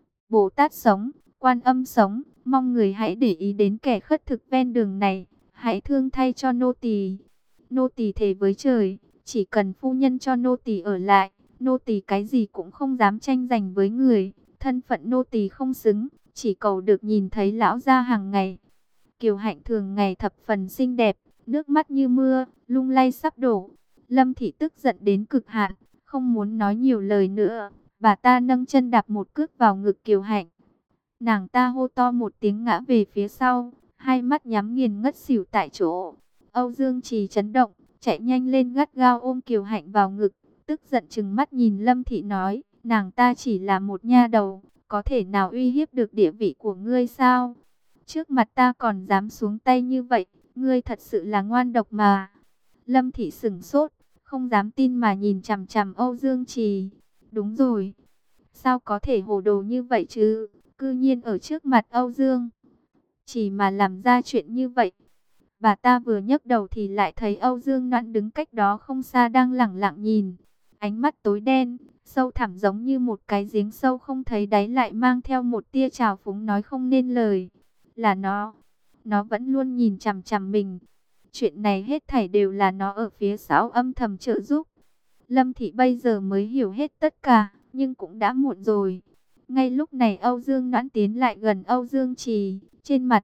Speaker 1: Bồ Tát sống, Quan Âm sống, mong người hãy để ý đến kẻ khất thực ven đường này, hãy thương thay cho nô tỳ. Nô tỳ thề với trời, chỉ cần phu nhân cho nô tỳ ở lại, nô tỳ cái gì cũng không dám tranh giành với người, thân phận nô tỳ không xứng, chỉ cầu được nhìn thấy lão gia hàng ngày. Kiều Hạnh thường ngày thập phần xinh đẹp, nước mắt như mưa, lung lay sắp đổ. Lâm Thị tức giận đến cực hạn, không muốn nói nhiều lời nữa. Bà ta nâng chân đạp một cước vào ngực Kiều Hạnh. Nàng ta hô to một tiếng ngã về phía sau, hai mắt nhắm nghiền ngất xỉu tại chỗ. Âu Dương Trì chấn động, chạy nhanh lên gắt gao ôm Kiều Hạnh vào ngực, tức giận trừng mắt nhìn Lâm Thị nói, nàng ta chỉ là một nha đầu, có thể nào uy hiếp được địa vị của ngươi sao? Trước mặt ta còn dám xuống tay như vậy, ngươi thật sự là ngoan độc mà. Lâm Thị sững sốt, không dám tin mà nhìn chằm chằm Âu Dương Trì. Đúng rồi, sao có thể hồ đồ như vậy chứ, cư nhiên ở trước mặt Âu Dương Trì mà làm ra chuyện như vậy. Bà ta vừa nhấc đầu thì lại thấy Âu Dương Noãn đứng cách đó không xa đang lẳng lặng nhìn. Ánh mắt tối đen, sâu thẳm giống như một cái giếng sâu không thấy đáy, lại mang theo một tia trào phúng nói không nên lời. Là nó, nó vẫn luôn nhìn chằm chằm mình. Chuyện này hết thảy đều là nó ở phía sau âm thầm trợ giúp. Lâm Thị bây giờ mới hiểu hết tất cả, nhưng cũng đã muộn rồi. Ngay lúc này Âu Dương Noãn tiến lại gần Âu Dương Trì, trên mặt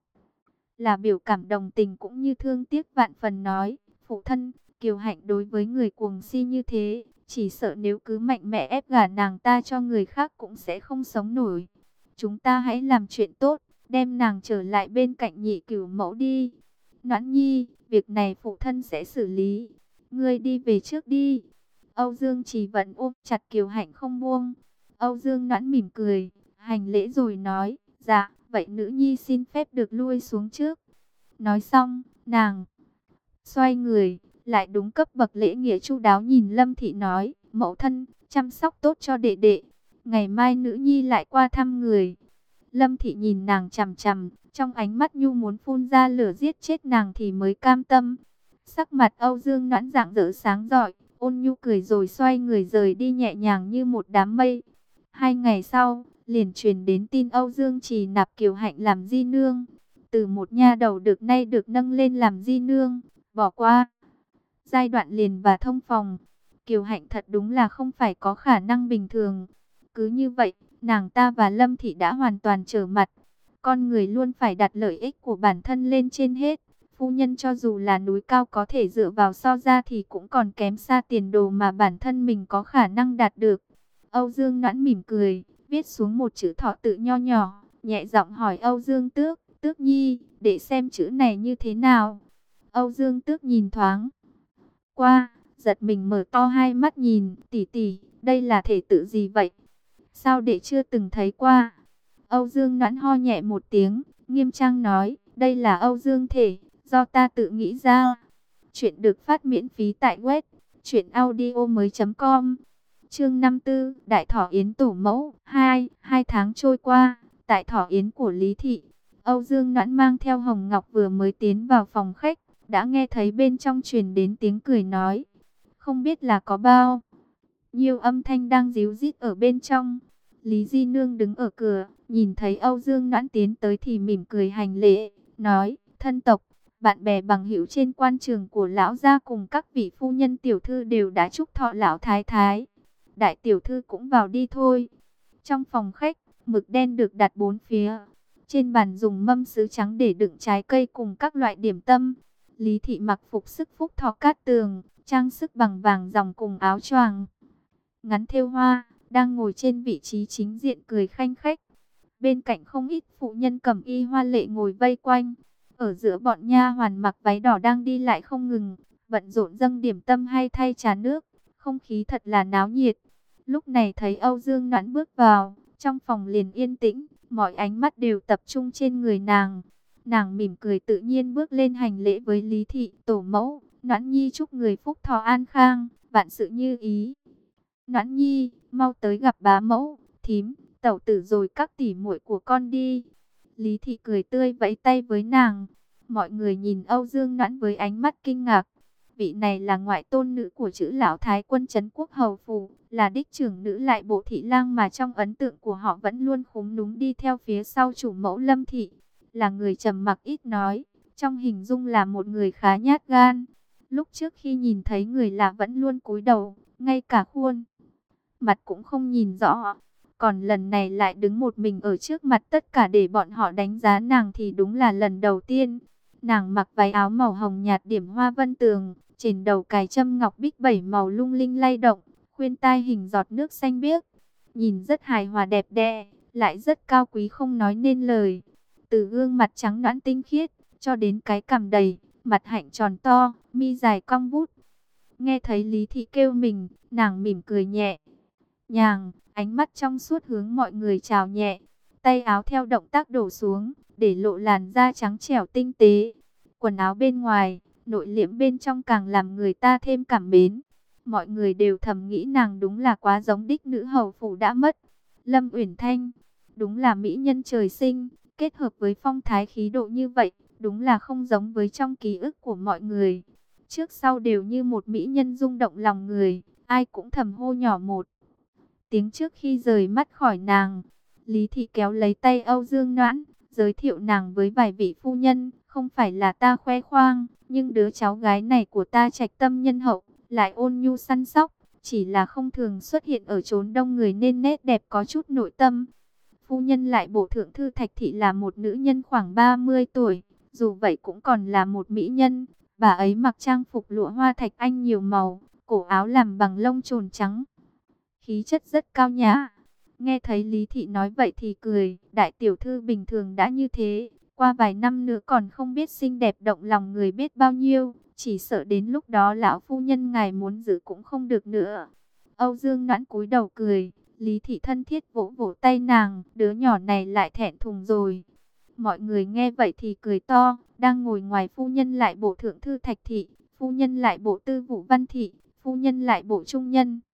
Speaker 1: là biểu cảm đồng tình cũng như thương tiếc vạn phần nói, phụ thân, Kiều Hạnh đối với người cuồng si như thế, chỉ sợ nếu cứ mạnh mẽ ép gả nàng ta cho người khác cũng sẽ không sống nổi. Chúng ta hãy làm chuyện tốt, đem nàng trở lại bên cạnh nhị cửu mẫu đi. Noãn nhi, việc này phụ thân sẽ xử lý, ngươi đi về trước đi. Âu Dương Trì vẫn ôm chặt Kiều Hạnh không buông. Âu Dương Noãn mỉm cười, hành lễ rồi nói, dạ, vậy nữ nhi xin phép được lui xuống trước. Nói xong, nàng xoay người, lại đúng cấp bậc lễ nghĩa chu đáo nhìn Lâm Thị nói, mẫu thân, chăm sóc tốt cho đệ đệ. Ngày mai nữ nhi lại qua thăm người. Lâm Thị nhìn nàng chằm chằm, trong ánh mắt nhu muốn phun ra lửa giết chết nàng thì mới cam tâm. Sắc mặt Âu Dương Noãn rạng rỡ sáng rọi, ôn nhu cười rồi xoay người rời đi nhẹ nhàng như một đám mây. Hai ngày sau, liền truyền đến tin Âu Dương Trì nạp Kiều Hạnh làm di nương. Từ một nha đầu được nay được nâng lên làm di nương, bỏ qua giai đoạn liền và thông phòng. Kiều Hạnh thật đúng là không phải có khả năng bình thường. Cứ như vậy, nàng ta và Lâm Thị đã hoàn toàn trở mặt. Con người luôn phải đặt lợi ích của bản thân lên trên hết. Phu nhân cho dù là núi cao có thể dựa vào so ra thì cũng còn kém xa tiền đồ mà bản thân mình có khả năng đạt được. Âu Dương Noãn mỉm cười, viết xuống một chữ thọ tự nho nhỏ, nhẹ giọng hỏi Âu Dương Tước, Tước nhi, để xem chữ này như thế nào. Âu Dương Tước nhìn thoáng qua, giật mình mở to hai mắt nhìn, tỷ tỷ, đây là thể tự gì vậy? Sao đệ chưa từng thấy qua? Âu Dương Noãn ho nhẹ một tiếng, nghiêm trang nói, đây là Âu Dương thể, do ta tự nghĩ ra. Chuyện được phát miễn phí tại web truyện audio mới chấm com. Chương năm tư, Đại Thọ Yến Tổ Mẫu hai. Hai tháng trôi qua, tại thọ yến của Lý Thị, Âu Dương Noãn mang theo Hồng Ngọc vừa mới tiến vào phòng khách, đã nghe thấy bên trong truyền đến tiếng cười nói. Không biết là có bao nhiêu âm thanh đang díu dít ở bên trong. Lý Di Nương đứng ở cửa, nhìn thấy Âu Dương Noãn tiến tới thì mỉm cười hành lễ, nói, thân tộc, bạn bè bằng hữu trên quan trường của lão gia cùng các vị phu nhân tiểu thư đều đã chúc thọ lão thái thái. Đại tiểu thư cũng vào đi thôi. Trong phòng khách, mực đen được đặt bốn phía. Trên bàn dùng mâm sứ trắng để đựng trái cây cùng các loại điểm tâm. Lý Thị mặc phục sức phúc thọ cát tường, trang sức bằng vàng ròng cùng áo choàng ngắn thêu hoa, đang ngồi trên vị trí chính diện cười khanh khách. Bên cạnh không ít phụ nhân cẩm y hoa lệ ngồi vây quanh. Ở giữa bọn nha hoàn mặc váy đỏ đang đi lại không ngừng, bận rộn dâng điểm tâm hay thay trà nước. Không khí thật là náo nhiệt. Lúc này thấy Âu Dương Noãn bước vào, trong phòng liền yên tĩnh, mọi ánh mắt đều tập trung trên người nàng. Nàng mỉm cười tự nhiên bước lên hành lễ với Lý Thị tổ mẫu. Noãn Nhi chúc người phúc thọ an khang, vạn sự như ý. Noãn Nhi, mau tới gặp bá mẫu, thím, tẩu tử rồi các tỷ muội của con đi. Lý Thị cười tươi vẫy tay với nàng. Mọi người nhìn Âu Dương Noãn với ánh mắt kinh ngạc. Vị này là ngoại tôn nữ của chữ lão thái quân trấn quốc hầu phủ, là đích trưởng nữ lại bộ thị lang mà trong ấn tượng của họ vẫn luôn khúm núm đi theo phía sau chủ mẫu Lâm Thị. Là người trầm mặc ít nói, trong hình dung là một người khá nhát gan. Lúc trước khi nhìn thấy người lạ vẫn luôn cúi đầu, ngay cả khuôn mặt cũng không nhìn rõ. Còn lần này lại đứng một mình ở trước mặt tất cả để bọn họ đánh giá nàng thì đúng là lần đầu tiên. Nàng mặc váy áo màu hồng nhạt điểm hoa vân tường, trên đầu cài châm ngọc bích bảy màu lung linh lay động, khuyên tai hình giọt nước xanh biếc. Nhìn rất hài hòa đẹp đẽ, lại rất cao quý không nói nên lời. Từ gương mặt trắng nõn tinh khiết, cho đến cái cằm đầy, mặt hạnh tròn to, mi dài cong vút. Nghe thấy Lý Thị kêu mình, nàng mỉm cười nhẹ nhàng, ánh mắt trong suốt hướng mọi người chào nhẹ. Tay áo theo động tác đổ xuống, để lộ làn da trắng trẻo tinh tế. Quần áo bên ngoài, nội liễm bên trong càng làm người ta thêm cảm mến. Mọi người đều thầm nghĩ nàng đúng là quá giống đích nữ hầu phủ đã mất. Lâm Uyển Thanh, đúng là mỹ nhân trời sinh, kết hợp với phong thái khí độ như vậy, đúng là không giống với trong ký ức của mọi người. Trước sau đều như một mỹ nhân rung động lòng người, ai cũng thầm hô nhỏ một tiếng trước khi rời mắt khỏi nàng. Lý Thị kéo lấy tay Âu Dương Noãn, giới thiệu nàng với vài vị phu nhân, không phải là ta khoe khoang, nhưng đứa cháu gái này của ta trạch tâm nhân hậu, lại ôn nhu săn sóc, chỉ là không thường xuất hiện ở chốn đông người nên nét đẹp có chút nội tâm. Phu nhân lại bộ thượng thư Thạch Thị là một nữ nhân khoảng ba mươi tuổi, dù vậy cũng còn là một mỹ nhân. Bà ấy mặc trang phục lụa hoa thạch anh nhiều màu, cổ áo làm bằng lông trồn trắng, khí chất rất cao nhã. Nghe thấy Lý Thị nói vậy thì cười, đại tiểu thư bình thường đã như thế, qua vài năm nữa còn không biết xinh đẹp động lòng người biết bao nhiêu, chỉ sợ đến lúc đó lão phu nhân ngài muốn giữ cũng không được nữa. Âu Dương Noãn cúi đầu cười, Lý Thị thân thiết vỗ vỗ tay nàng, đứa nhỏ này lại thẹn thùng rồi. Mọi người nghe vậy thì cười to, đang ngồi ngoài phu nhân lại bộ thượng thư Thạch Thị, phu nhân lại bộ tư vụ Văn Thị, phu nhân lại bộ trung nhân,